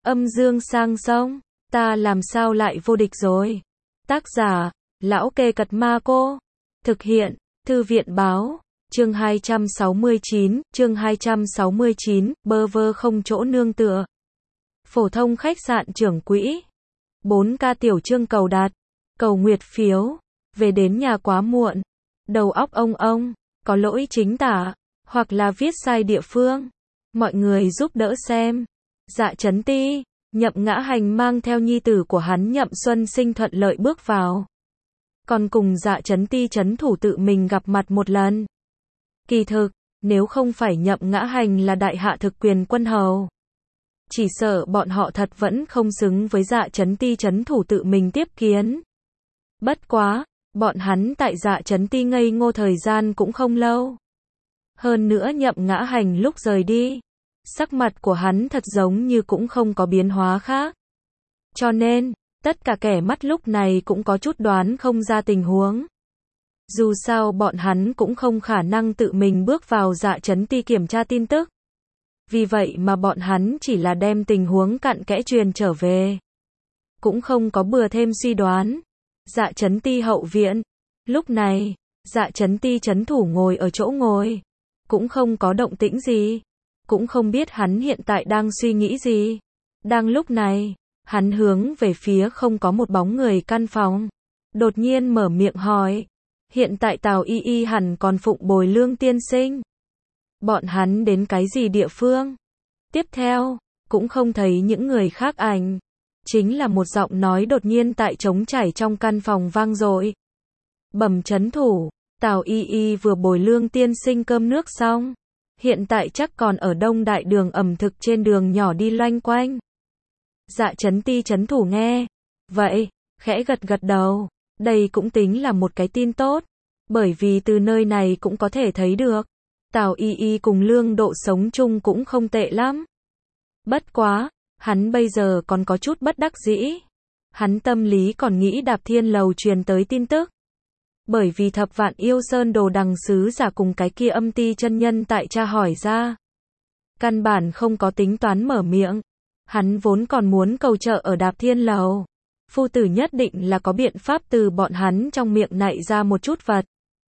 Âm dương sang sông, ta làm sao lại vô địch rồi. Tác giả, Lão Kê Cật Ma Cô. Thực hiện, Thư viện Báo. Chương 269, bơ vơ không chỗ nương tựa. Phổ thông khách sạn trưởng quỹ. 4K tiểu chương cầu đặt, cầu nguyệt phiếu, về đến nhà quá muộn. Đầu óc ông, có lỗi chính tả, hoặc là viết sai địa phương. Mọi người giúp đỡ xem. Dạ Chấn Ti, Nhậm Ngã Hành mang theo nhi tử của hắn Nhậm Xuân Sinh thuận lợi bước vào. Còn cùng Dạ Chấn Ti trấn thủ tự mình gặp mặt một lần. Kỳ thực, nếu không phải Nhậm Ngã Hành là đại hạ thực quyền quân hầu, chỉ sợ bọn họ thật vẫn không xứng với Dạ Chấn Ti trấn thủ tự mình tiếp kiến. Bất quá, bọn hắn tại Dạ Chấn Ti ngây ngô thời gian cũng không lâu. Hơn nữa Nhậm Ngã Hành lúc rời đi, sắc mặt của hắn thật giống như cũng không có biến hóa khác. Cho nên, tất cả kẻ mắt lúc này cũng có chút đoán không ra tình huống. Dù sao bọn hắn cũng không khả năng tự mình bước vào Dạ Chấn Ti kiểm tra tin tức. Vì vậy mà bọn hắn chỉ là đem tình huống cặn kẽ truyền trở về. Cũng không có bừa thêm suy đoán. Dạ Chấn Ti hậu viện. Lúc này, Dạ Chấn Ti trấn thủ ngồi ở chỗ ngồi. Cũng không có động tĩnh gì. Cũng không biết hắn hiện tại đang suy nghĩ gì. Đang lúc này, hắn hướng về phía không có một bóng người căn phòng. Đột nhiên mở miệng hỏi. Hiện tại Tào Y Y hẳn còn phụng bồi Lương tiên sinh. Bọn hắn đến cái gì địa phương? Tiếp theo, cũng không thấy những người khác ảnh. Chính là một giọng nói đột nhiên tại trống trải trong căn phòng vang dội. Bẩm trấn thủ, Tào Y Y vừa bồi Lương tiên sinh cơm nước xong. Hiện tại chắc còn ở Đông Đại đường ẩm thực trên đường nhỏ đi loanh quanh. Dạ Chấn Ti trấn thủ nghe. Vậy, khẽ gật gật đầu. Đây cũng tính là một cái tin tốt. Bởi vì từ nơi này cũng có thể thấy được. Tào Y Y cùng Lương Độ sống chung cũng không tệ lắm. Bất quá, hắn bây giờ còn có chút bất đắc dĩ. Hắn tâm lý còn nghĩ Đạp Thiên Lầu truyền tới tin tức. Bởi vì Thập Vạn Yêu Sơn Đồ Đằng sứ giả cùng cái kia Âm Ti chân nhân tại tra hỏi ra. Căn bản không có tính toán mở miệng. Hắn vốn còn muốn cầu trợ ở Đạp Thiên Lầu. Phu tử nhất định là có biện pháp từ bọn hắn trong miệng nạy ra một chút vật.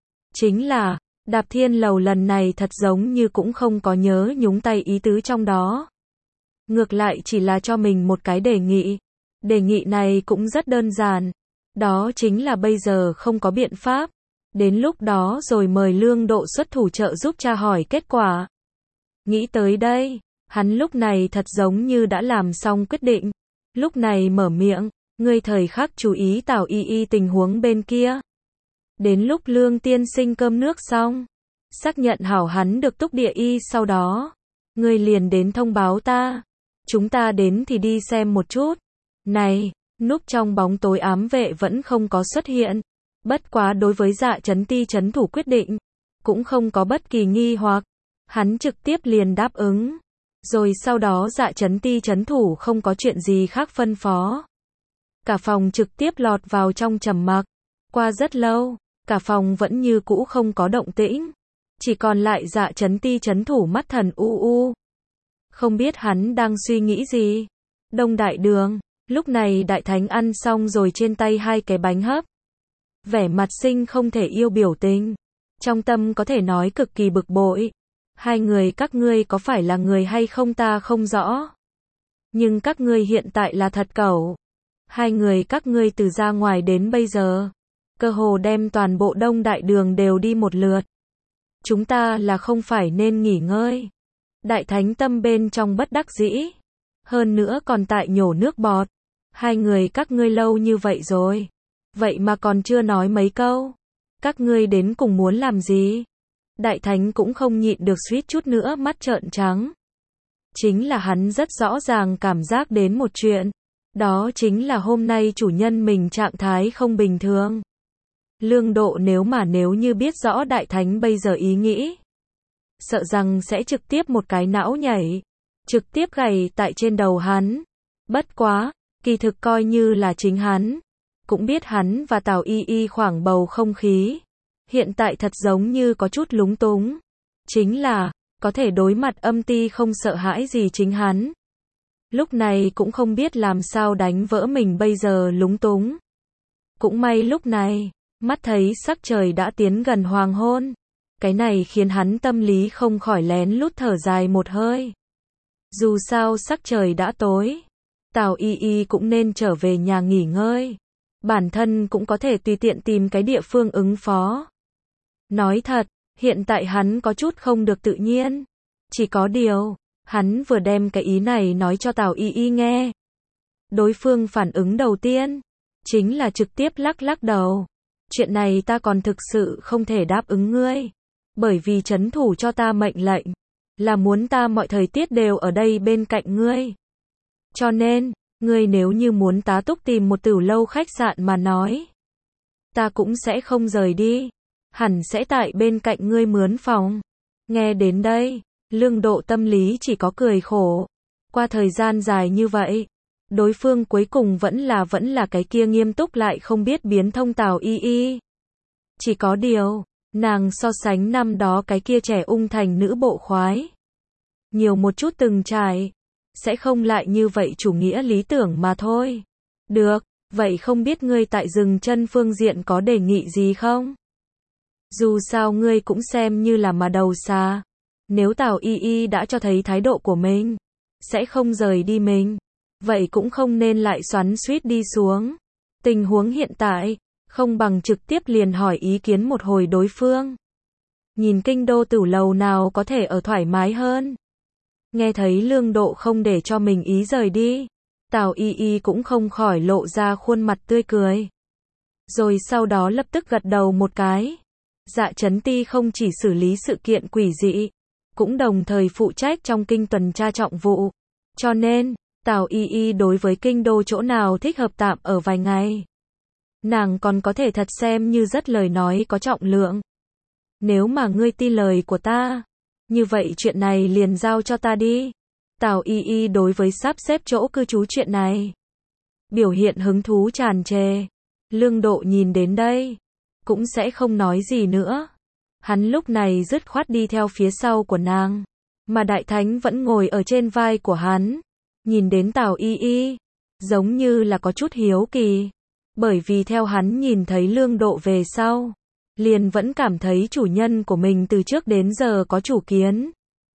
Chính là, Đạp Thiên Lầu lần này thật giống như cũng không có nhớ nhúng tay ý tứ trong đó. Ngược lại chỉ là cho mình một cái đề nghị. Đề nghị này cũng rất đơn giản. Đó chính là bây giờ không có biện pháp. Đến lúc đó rồi mời Lương Độ xuất thủ trợ giúp tra hỏi kết quả. Nghĩ tới đây, hắn lúc này thật giống như đã làm xong quyết định. Lúc này mở miệng, ngươi thời khắc chú ý Tào Y Y tình huống bên kia. Đến lúc Lương tiên sinh cơm nước xong, xác nhận hảo hắn được túc địa y sau đó. Ngươi liền đến thông báo ta. Chúng ta đến thì đi xem một chút. Này, núp trong bóng tối ám vệ vẫn không có xuất hiện. Bất quá đối với Dạ Chấn Ti trấn thủ quyết định, cũng không có bất kỳ nghi hoặc. Hắn trực tiếp liền đáp ứng. Rồi sau đó Dạ Chấn Ti trấn thủ không có chuyện gì khác phân phó. Cả phòng trực tiếp lọt vào trong trầm mặc. Qua rất lâu, cả phòng vẫn như cũ không có động tĩnh. Chỉ còn lại Dạ Chấn Ti trấn thủ mắt thần u. Không biết hắn đang suy nghĩ gì. Đông Đại đường, lúc này Đại Thánh ăn xong rồi trên tay 2 cái bánh hấp. Vẻ mặt sinh không thể yêu biểu tình. Trong tâm có thể nói cực kỳ bực bội. Hai người các ngươi có phải là người hay không ta không rõ. Nhưng các ngươi hiện tại là thật cẩu. Hai người các ngươi từ ra ngoài đến bây giờ, cơ hồ đem toàn bộ Đông Đại đường đều đi một lượt. Chúng ta là không phải nên nghỉ ngơi. Đại Thánh tâm bên trong bất đắc dĩ. Hơn nữa còn tại nhổ nước bọt. Hai người các ngươi lâu như vậy rồi. Vậy mà còn chưa nói mấy câu. Các ngươi đến cùng muốn làm gì? Đại Thánh cũng không nhịn được suýt chút nữa mắt trợn trắng. Chính là hắn rất rõ ràng cảm giác đến một chuyện. Đó chính là hôm nay chủ nhân mình trạng thái không bình thường. Lương Độ nếu như biết rõ Đại Thánh bây giờ ý nghĩ, sợ rằng sẽ trực tiếp một cái não nhảy, trực tiếp gảy tại trên đầu hắn. Bất quá, kỳ thực coi như là chính hắn, cũng biết hắn và Tào Y Y khoảng bầu không khí. Hiện tại thật giống như có chút lúng túng. Chính là, có thể đối mặt Âm Ti không sợ hãi gì chính hắn. Lúc này cũng không biết làm sao đánh vỡ mình bây giờ lúng túng. Cũng may lúc này, mắt thấy sắc trời đã tiến gần hoàng hôn. Cái này khiến hắn tâm lý không khỏi lén lút thở dài một hơi. Dù sao sắc trời đã tối, Tào Y Y cũng nên trở về nhà nghỉ ngơi. Bản thân cũng có thể tùy tiện tìm cái địa phương ứng phó. Nói thật, hiện tại hắn có chút không được tự nhiên. Chỉ có điều, hắn vừa đem cái ý này nói cho Tào Y Y nghe. Đối phương phản ứng đầu tiên, chính là trực tiếp lắc lắc đầu. Chuyện này ta còn thực sự không thể đáp ứng ngươi. Bởi vì trấn thủ cho ta mệnh lệnh, là muốn ta mọi thời tiết đều ở đây bên cạnh ngươi. Cho nên, ngươi nếu như muốn tá túc tìm một tiểu lâu khách sạn mà nói, ta cũng sẽ không rời đi. Hẳn sẽ tại bên cạnh ngươi mướn phòng. Nghe đến đây, Lương Độ tâm lý chỉ có cười khổ. Qua thời gian dài như vậy, đối phương cuối cùng vẫn là cái kia nghiêm túc lại không biết biến thông Tào Y Y. Chỉ có điều, nàng so sánh năm đó cái kia trẻ ung thành nữ bộ khoái. Nhiều một chút từng trải, sẽ không lại như vậy chủ nghĩa lý tưởng mà thôi. Được, vậy không biết ngươi tại dừng chân phương diện có đề nghị gì không? Dù sao ngươi cũng xem như là mà đầu xa. Nếu Tào Y Y đã cho thấy thái độ của mình, sẽ không rời đi mình, vậy cũng không nên lại xoắn xuýt đi xuống. Tình huống hiện tại, không bằng trực tiếp liền hỏi ý kiến một hồi đối phương. Nhìn kinh đô tử lầu nào có thể ở thoải mái hơn. Nghe thấy Lương Độ không để cho mình ý rời đi, Tào Y Y cũng không khỏi lộ ra khuôn mặt tươi cười. Rồi sau đó lập tức gật đầu một cái. Dạ Chấn Ti không chỉ xử lý sự kiện quỷ dị, cũng đồng thời phụ trách trong kinh tuần tra trọng vụ. Cho nên, Tào Y Y đối với kinh đô chỗ nào thích hợp tạm ở vài ngày, nàng còn có thể thật xem như rất lời nói có trọng lượng. Nếu mà ngươi tin lời của ta, như vậy chuyện này liền giao cho ta đi. Tào Y Y đối với sắp xếp chỗ cư trú chuyện này, biểu hiện hứng thú tràn trề. Lương Độ nhìn đến đây, cũng sẽ không nói gì nữa. Hắn lúc này dứt khoát đi theo phía sau của nàng, mà Đại Thánh vẫn ngồi ở trên vai của hắn. Nhìn đến Tào Y Y, giống như là có chút hiếu kỳ. Bởi vì theo hắn nhìn thấy Lương Độ về sau, liền vẫn cảm thấy chủ nhân của mình từ trước đến giờ có chủ kiến.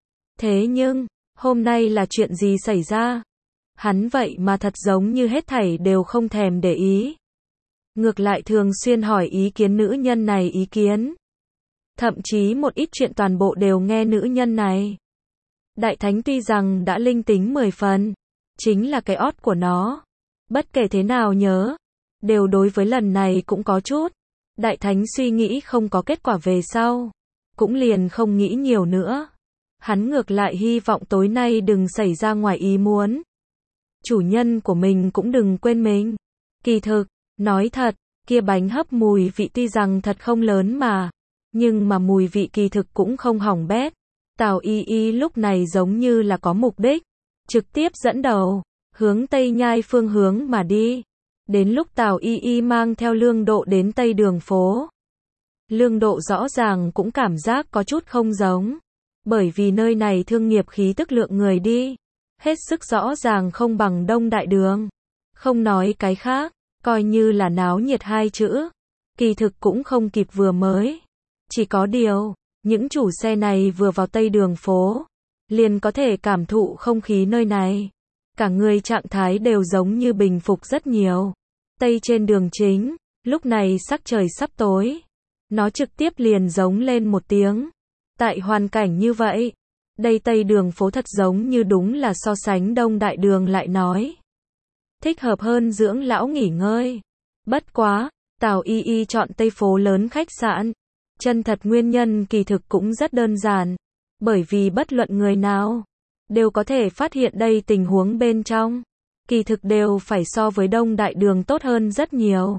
Thế nhưng, hôm nay là chuyện gì xảy ra? Hắn vậy mà thật giống như hết thảy đều không thèm để ý. Ngược lại thường xuyên hỏi ý kiến nữ nhân này ý kiến. Thậm chí một ít chuyện toàn bộ đều nghe nữ nhân này. Đại Thánh tuy rằng đã linh tính 10 phần, chính là cái ót của nó. Bất kể thế nào nhớ, đều đối với lần này cũng có chút. Đại Thánh suy nghĩ không có kết quả về sau, cũng liền không nghĩ nhiều nữa. Hắn ngược lại hy vọng tối nay đừng xảy ra ngoài ý muốn. Chủ nhân của mình cũng đừng quên mình. Kỳ thực, nói thật, kia bánh hấp mùi vị tuy rằng thật không lớn mà, nhưng mà mùi vị kỳ thực cũng không hỏng bét. Tào Y Y lúc này giống như là có mục đích, trực tiếp dẫn đầu, hướng Tây Nhai phương hướng mà đi. Đến lúc Tào Y Y mang theo Lương Độ đến Tây Đường phố, Lương Độ rõ ràng cũng cảm giác có chút không giống. Bởi vì nơi này thương nghiệp khí tức lượng người đi, hết sức rõ ràng không bằng Đông Đại Đường. Không nói cái khác, coi như là náo nhiệt hai chữ, kỳ thực cũng không kịp vừa mới. Chỉ có điều, những chủ xe này vừa vào Tây Đường phố, liền có thể cảm thụ không khí nơi này. Cả người trạng thái đều giống như bình phục rất nhiều. Tây trên đường chính, lúc này sắc trời sắp tối. Nó trực tiếp liền giống lên một tiếng. Tại hoàn cảnh như vậy, đây Tây Đường phố thật giống như đúng là so sánh Đông Đại Đường lại nói. Thích hợp hơn dưỡng lão nghỉ ngơi. Bất quá, Tào Y Y chọn Tây phố lớn khách sạn. Chân thật nguyên nhân kỳ thực cũng rất đơn giản. Bởi vì bất luận người nào, đều có thể phát hiện đây tình huống bên trong. Kỳ thực đều phải so với Đông Đại Đường tốt hơn rất nhiều.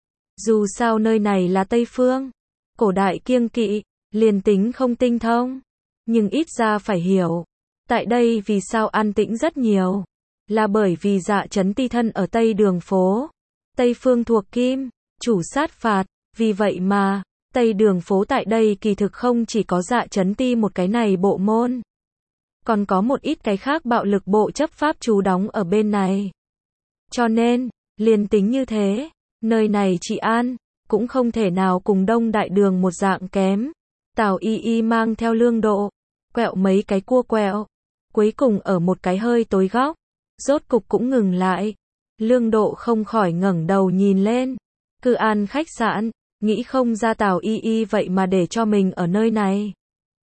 Dù sao nơi này là Tây Phương, cổ đại kiêng kỵ, liền tính không tinh thông, nhưng ít ra phải hiểu. Tại đây vì sao an tĩnh rất nhiều, là bởi vì Dạ Chấn Ti thân ở Tây Đường phố. Tây Phương thuộc Kim, chủ sát phạt, vì vậy mà, Tây Đường phố tại đây kỳ thực không chỉ có Dạ Chấn Ti một cái này bộ môn. còn có một ít cái khác bạo lực bộ chấp pháp trú đóng ở bên này. Cho nên, liền tính như thế, nơi này trị an, cũng không thể nào cùng Đông Đại Đường một dạng kém. Tào Y Y mang theo Lương Độ, quẹo mấy cái cua quẹo, cuối cùng ở một cái hơi tối góc, rốt cục cũng ngừng lại. Lương Độ không khỏi ngẩng đầu nhìn lên, Cư An khách sạn, nghĩ không ra Tào Y Y vậy mà để cho mình ở nơi này.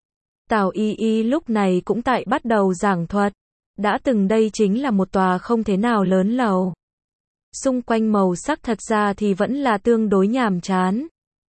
Tào Y Y lúc này cũng tại bắt đầu giảng thuật, đã từng đây chính là một tòa không thế nào lớn lầu. Xung quanh màu sắc thật ra thì vẫn là tương đối nhàm chán.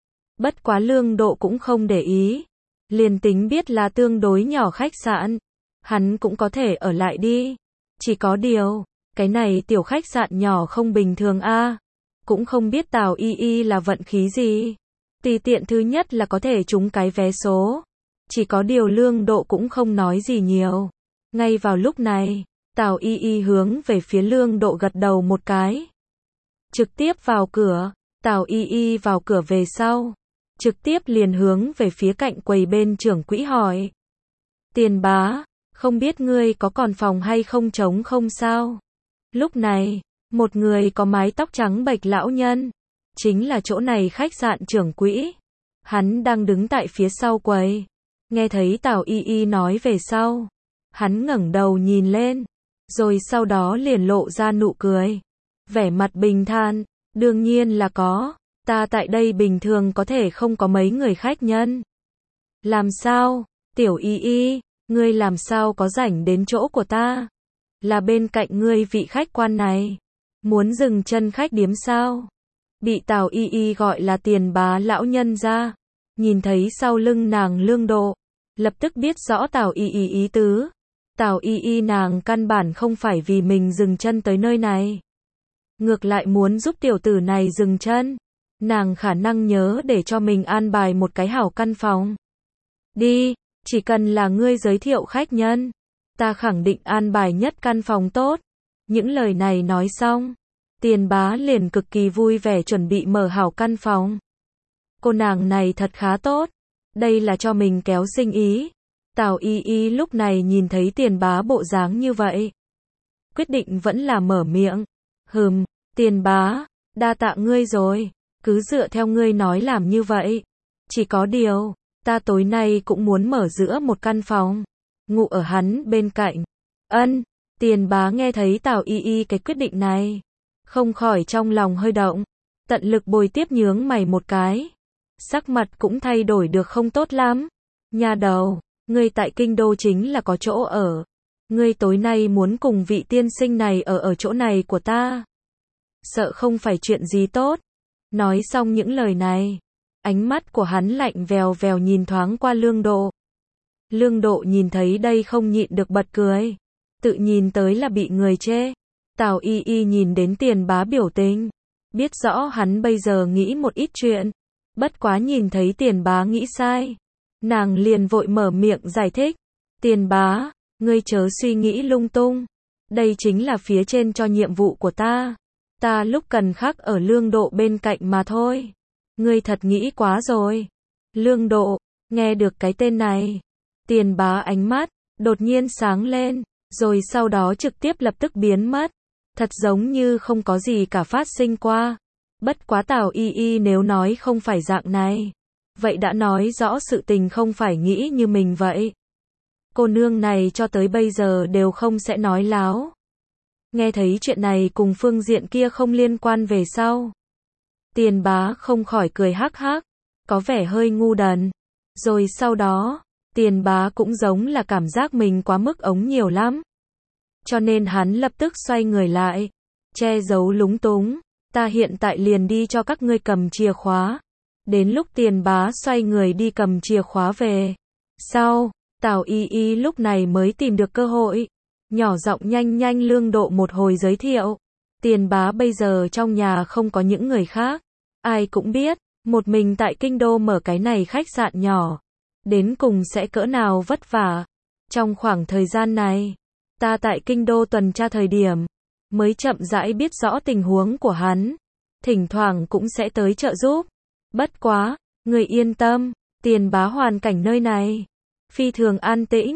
Bất quá Lương Độ cũng không để ý, liền tính biết là tương đối nhỏ khách sạn, hắn cũng có thể ở lại đi. Chỉ có điều, cái này tiểu khách sạn nhỏ không bình thường a, cũng không biết Tào Y Y là vận khí gì. Tùy tiện thứ nhất là có thể trúng cái vé số. Chỉ có điều Lương Độ cũng không nói gì nhiều. Ngay vào lúc này, Tào Y Y hướng về phía Lương Độ gật đầu một cái. Trực tiếp vào cửa, Tào Y Y vào cửa về sau. Trực tiếp liền hướng về phía cạnh quầy bên trưởng quỹ hỏi. Tiền bá, không biết ngươi có còn phòng hay không trống không sao? Lúc này, một người có mái tóc trắng bệch lão nhân, chính là chỗ này khách sạn trưởng quỹ. Hắn đang đứng tại phía sau quầy. Nghe thấy Tào Y Y nói về sau, hắn ngẩng đầu nhìn lên, rồi sau đó liền lộ ra nụ cười. Vẻ mặt bình thản, đương nhiên là có, ta tại đây bình thường có thể không có mấy người khách nhân. Làm sao, Tiểu Y Y, ngươi làm sao có rảnh đến chỗ của ta? Là bên cạnh ngươi vị khách quan này, muốn dừng chân khách điếm sao? Bị Tào Y Y gọi là Tiền bá lão nhân ra, nhìn thấy sau lưng nàng Lương Độ, lập tức biết rõ Tào Y Y ý tứ. Tào Y Y nàng căn bản không phải vì mình dừng chân tới nơi này, ngược lại muốn giúp tiểu tử này dừng chân. Nàng khả năng nhớ để cho mình an bài một cái hảo căn phòng. Đi, chỉ cần là ngươi giới thiệu khách nhân, ta khẳng định an bài nhất căn phòng tốt. Những lời này nói xong, Tiền bá liền cực kỳ vui vẻ chuẩn bị mở hảo căn phòng. Cô nàng này thật khá tốt, đây là cho mình kéo sinh ý. Tào Y Y lúc này nhìn thấy Tiền bá bộ dáng như vậy, quyết định vẫn là mở miệng. Tiền bá, đa tạ ngươi rồi, cứ dựa theo ngươi nói làm như vậy. Chỉ có điều, ta tối nay cũng muốn mở giữa một căn phòng, ngủ ở hắn bên cạnh. Tiền bá nghe thấy Tào Y Y cái quyết định này, không khỏi trong lòng hơi động, tận lực bồi tiếp nhướng mày một cái. Sắc mặt cũng thay đổi được không tốt lắm. Nhà đầu, ngươi tại kinh đô chính là có chỗ ở. Ngươi tối nay muốn cùng vị tiên sinh này ở chỗ này của ta, sợ không phải chuyện gì tốt. Nói xong những lời này, ánh mắt của hắn lạnh vèo vèo nhìn thoáng qua Lương Độ. Lương Độ nhìn thấy đây không nhịn được bật cười, tự nhìn tới là bị người chê. Tào Y Y nhìn đến Tiền bá biểu tình, biết rõ hắn bây giờ nghĩ một ít chuyện, bất quá nhìn thấy Tiền bá nghĩ sai, nàng liền vội mở miệng giải thích. Tiền bá, ngươi chớ suy nghĩ lung tung, đây chính là phía trên cho nhiệm vụ của ta. Ta lúc cần khắc ở Lương Độ bên cạnh mà thôi. Ngươi thật nghĩ quá rồi. Lương Độ, nghe được cái tên này, Tiền bá ánh mắt đột nhiên sáng lên, rồi sau đó trực tiếp lập tức biến mất, thật giống như không có gì cả phát sinh qua. Bất quá Tào Y Y nếu nói không phải dạng này, vậy đã nói rõ sự tình không phải nghĩ như mình vậy. Cô nương này cho tới bây giờ đều không sẽ nói láo. Nghe thấy chuyện này cùng phương diện kia không liên quan về sau, Tiền bá không khỏi cười hắc hắc, có vẻ hơi ngu đần. Rồi sau đó, Tiền bá cũng giống là cảm giác mình quá mức ống nhiều lắm, cho nên hắn lập tức xoay người lại, che giấu lúng túng. Ta hiện tại liền đi cho các ngươi cầm chìa khóa. Đến lúc Tiền bá xoay người đi cầm chìa khóa về sau, Tào Y Y lúc này mới tìm được cơ hội, nhỏ giọng nhanh Lương Độ một hồi giới thiệu. Tiền bá bây giờ trong nhà không có những người khác, ai cũng biết, một mình tại kinh đô mở cái này khách sạn nhỏ, đến cùng sẽ cỡ nào vất vả. Trong khoảng thời gian này, ta tại kinh đô tuần tra thời điểm, mới chậm rãi biết rõ tình huống của hắn, thỉnh thoảng cũng sẽ tới trợ giúp. Bất quá, người yên tâm, Tiền bá hoàn cảnh nơi này phi thường an tĩnh,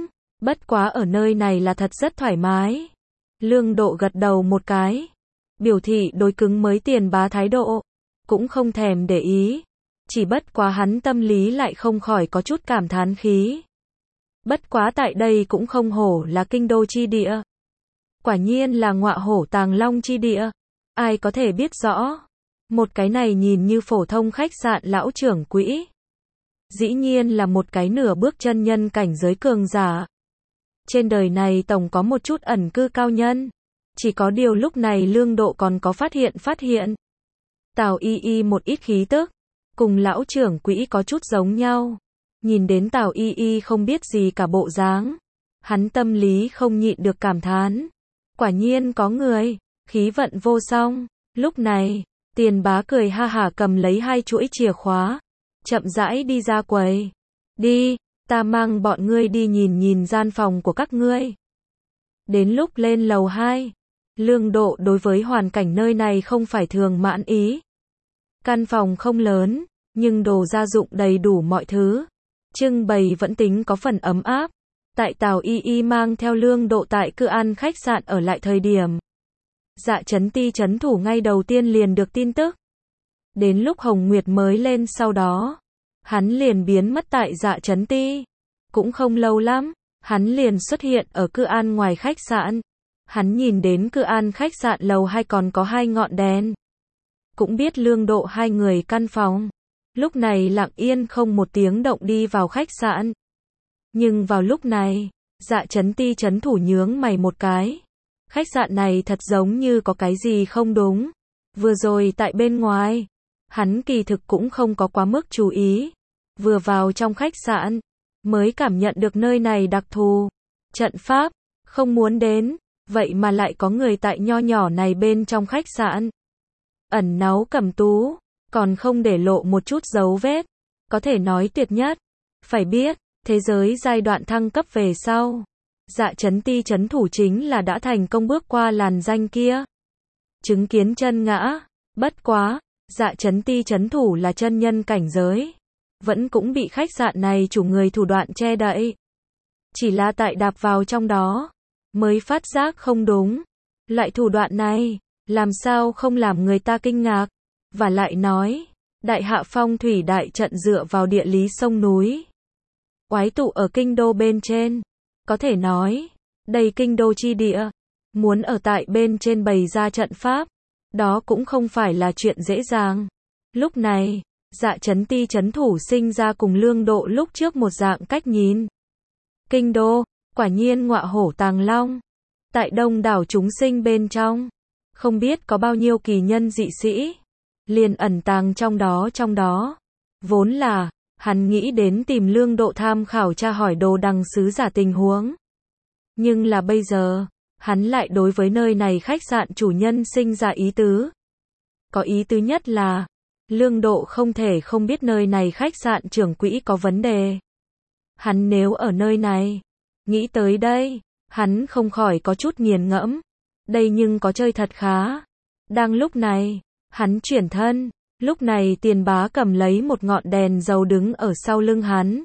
Bất quá ở nơi này là thật rất thoải mái. Lương Độ gật đầu một cái, biểu thị đối cứng mới Tiền Bá thái độ, cũng không thèm để ý. Chỉ bất quá hắn tâm lý lại không khỏi có chút cảm thán khí. Bất quá tại đây cũng không hổ là kinh đô chi địa. Quả nhiên là ngọa hổ tàng long chi địa. Ai có thể biết rõ. Một cái này nhìn như phổ thông khách sạn lão trưởng quỹ. Dĩ nhiên là một cái nửa bước chân nhân cảnh giới cường giả. Trên đời này tổng có một chút ẩn cư cao nhân. Chỉ có điều lúc này Lương Độ còn có phát hiện. Tào Y Y một ít khí tức. Cùng lão trưởng quỹ có chút giống nhau. Nhìn đến Tào Y Y không biết gì cả bộ dáng. Hắn tâm lý không nhịn được cảm thán. Quả nhiên có người, khí vận vô song. Lúc này, Tiền Bá cười ha hả cầm lấy 2 chuỗi chìa khóa. Chậm rãi đi ra quầy. Đi, ta mang bọn ngươi đi nhìn gian phòng của các ngươi. Đến lúc lên lầu 2, Lương Độ đối với hoàn cảnh nơi này không phải thường mãn ý. Căn phòng không lớn, nhưng đồ gia dụng đầy đủ mọi thứ. Trưng bày vẫn tính có phần ấm áp. Tại Tào Y Y mang theo Lương Độ tại Cự An khách sạn ở lại thời điểm. Dạ Chấn Ti trấn thủ ngay đầu tiên liền được tin tức. Đến lúc Hồng Nguyệt mới lên sau đó, hắn liền biến mất tại Dạ Chấn Ti. Cũng không lâu lắm, hắn liền xuất hiện ở Cự An ngoài khách sạn. Hắn nhìn đến Cự An khách sạn lầu 2 còn có 2 ngọn đèn. Cũng biết Lương Độ 2 người căn phòng. Lúc này lặng yên không một tiếng động đi vào khách sạn. Nhưng vào lúc này, Dạ Chấn Ti trấn thủ nhướng mày một cái. Khách sạn này thật giống như có cái gì không đúng. Vừa rồi tại bên ngoài, hắn kỳ thực cũng không có quá mức chú ý. Vừa vào trong khách sạn, mới cảm nhận được nơi này đặc thù. Trận pháp, không muốn đến, vậy mà lại có người tại nho nhỏ này bên trong khách sạn. Ẩn náu cầm tú, còn không để lộ một chút dấu vết. Có thể nói tuyệt nhất. Phải biết, thế giới giai đoạn thăng cấp về sau. Dạ Chấn Ti trấn thủ chính là đã thành công bước qua làn danh kia. Chứng kiến chân ngã. Bất quá, Dạ Chấn Ti trấn thủ là chân nhân cảnh giới. Vẫn cũng bị khách sạn này chủ người thủ đoạn che đậy. Chỉ là tại đạp vào trong đó, mới phát giác không đúng. Loại thủ đoạn này, làm sao không làm người ta kinh ngạc. Và lại nói, Đại Hạ Phong thủy đại trận dựa vào địa lý sông núi. Oái tụ ở kinh đô bên trên. Có thể nói, đây kinh đô chi địa. Muốn ở tại bên trên bày ra trận pháp, đó cũng không phải là chuyện dễ dàng. Lúc này, Dạ Chấn Ti trấn thủ sinh ra cùng Lương Độ lúc trước một dạng cách nhìn. Kinh đô, quả nhiên ngọa hổ tàng long. Tại đông đảo chúng sinh bên trong, không biết có bao nhiêu kỳ nhân dị sĩ, liền ẩn tàng trong đó. Vốn là, hắn nghĩ đến tìm Lương Độ tham khảo tra hỏi Đồ Đằng sứ giả tình huống. Nhưng là bây giờ, hắn lại đối với nơi này khách sạn chủ nhân sinh ra ý tứ. Có ý tứ nhất là, Lương Độ không thể không biết nơi này khách sạn trưởng quỹ có vấn đề. Hắn nếu ở nơi này, nghĩ tới đây, hắn không khỏi có chút nghiền ngẫm. Đây nhưng có chơi thật khá. Đang lúc này, hắn chuyển thân. Lúc này Tiền Bá cầm lấy một ngọn đèn dầu đứng ở sau lưng hắn.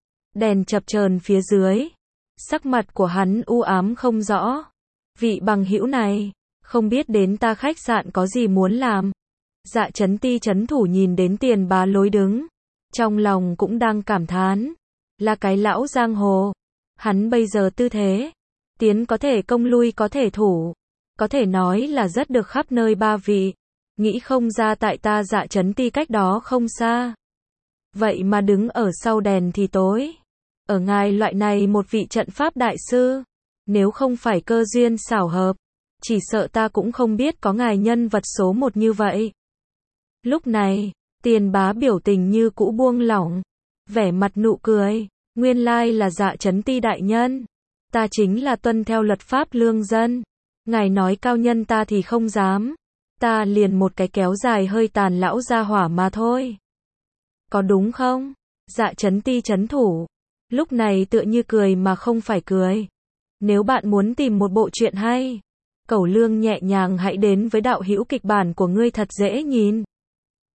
Đèn chập chờn phía dưới. Sắc mặt của hắn u ám không rõ. Vị bằng hữu này, không biết đến ta khách sạn có gì muốn làm. Dạ Chấn Ti trấn thủ nhìn đến Tiền Bá lối đứng. Trong lòng cũng đang cảm thán. Là cái lão giang hồ. Hắn bây giờ tư thế. Tiến có thể công lui có thể thủ. Có thể nói là rất được khắp nơi ba vị. Nghĩ không ra tại ta Dạ Chấn Ti cách đó không xa. Vậy mà đứng ở sau đèn thì tối. Ở ngài loại này một vị trận pháp đại sư. Nếu không phải cơ duyên xảo hợp, chỉ sợ ta cũng không biết có ngài nhân vật số 1 như vậy. Lúc này, Tiền Bá biểu tình như cũ buông lỏng. Vẻ mặt nụ cười. Nguyên lai là Dạ Chấn Ti đại nhân. Ta chính là tuân theo luật pháp lương dân. Ngài nói cao nhân ta thì không dám. Ta liền một cái kéo dài hơi tàn lão gia hỏa mà thôi. Có đúng không? Dạ Chấn Ti trấn thủ. Lúc này tựa như cười mà không phải cười. Nếu bạn muốn tìm một bộ truyện hay, Cẩu Lương nhẹ nhàng hãy đến với đạo hữu kịch bản của ngươi thật dễ nhìn.